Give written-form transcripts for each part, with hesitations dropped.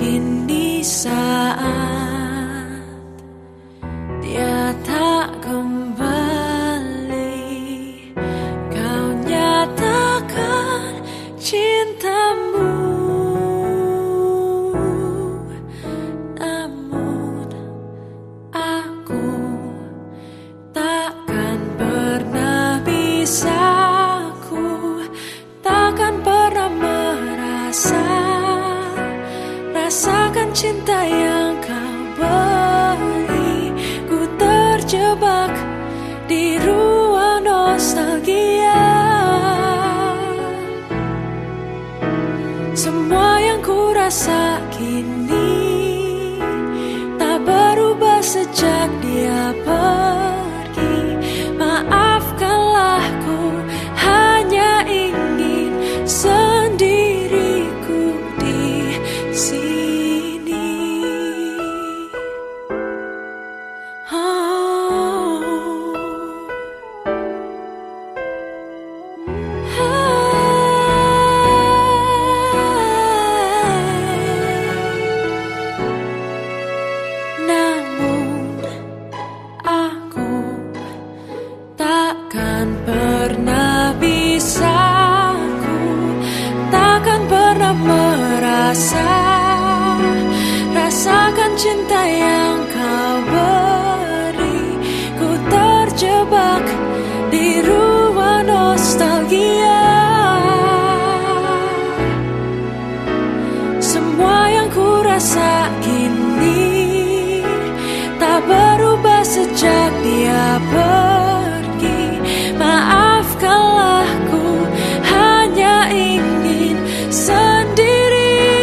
Kini saat dia tak kembali, kau nyatakan cintamu. Namun aku takkan pernah bisa, ku takkan pernah rasakan cinta yang kau beri. Ku terjebak di ruang nostalgia. Semua yang ku rasa kini tak berubah sejak dia pergi. Maafkanlah, ku hanya ingin sendiriku di sini. Namun aku takkan pernah bisa, ku takkan pernah rasakan cinta yang kau beri. Ku terjebak di ruang nostalgia. Semua yang ku rasa kini tak berubah sejak dia pergi. Maafkanlah, ku hanya ingin sendiri.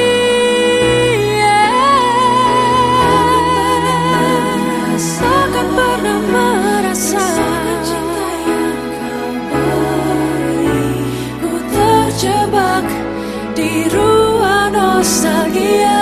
Takkan pernah merasa cinta yang kau beri. Ku terjebak di ruang nostalgia.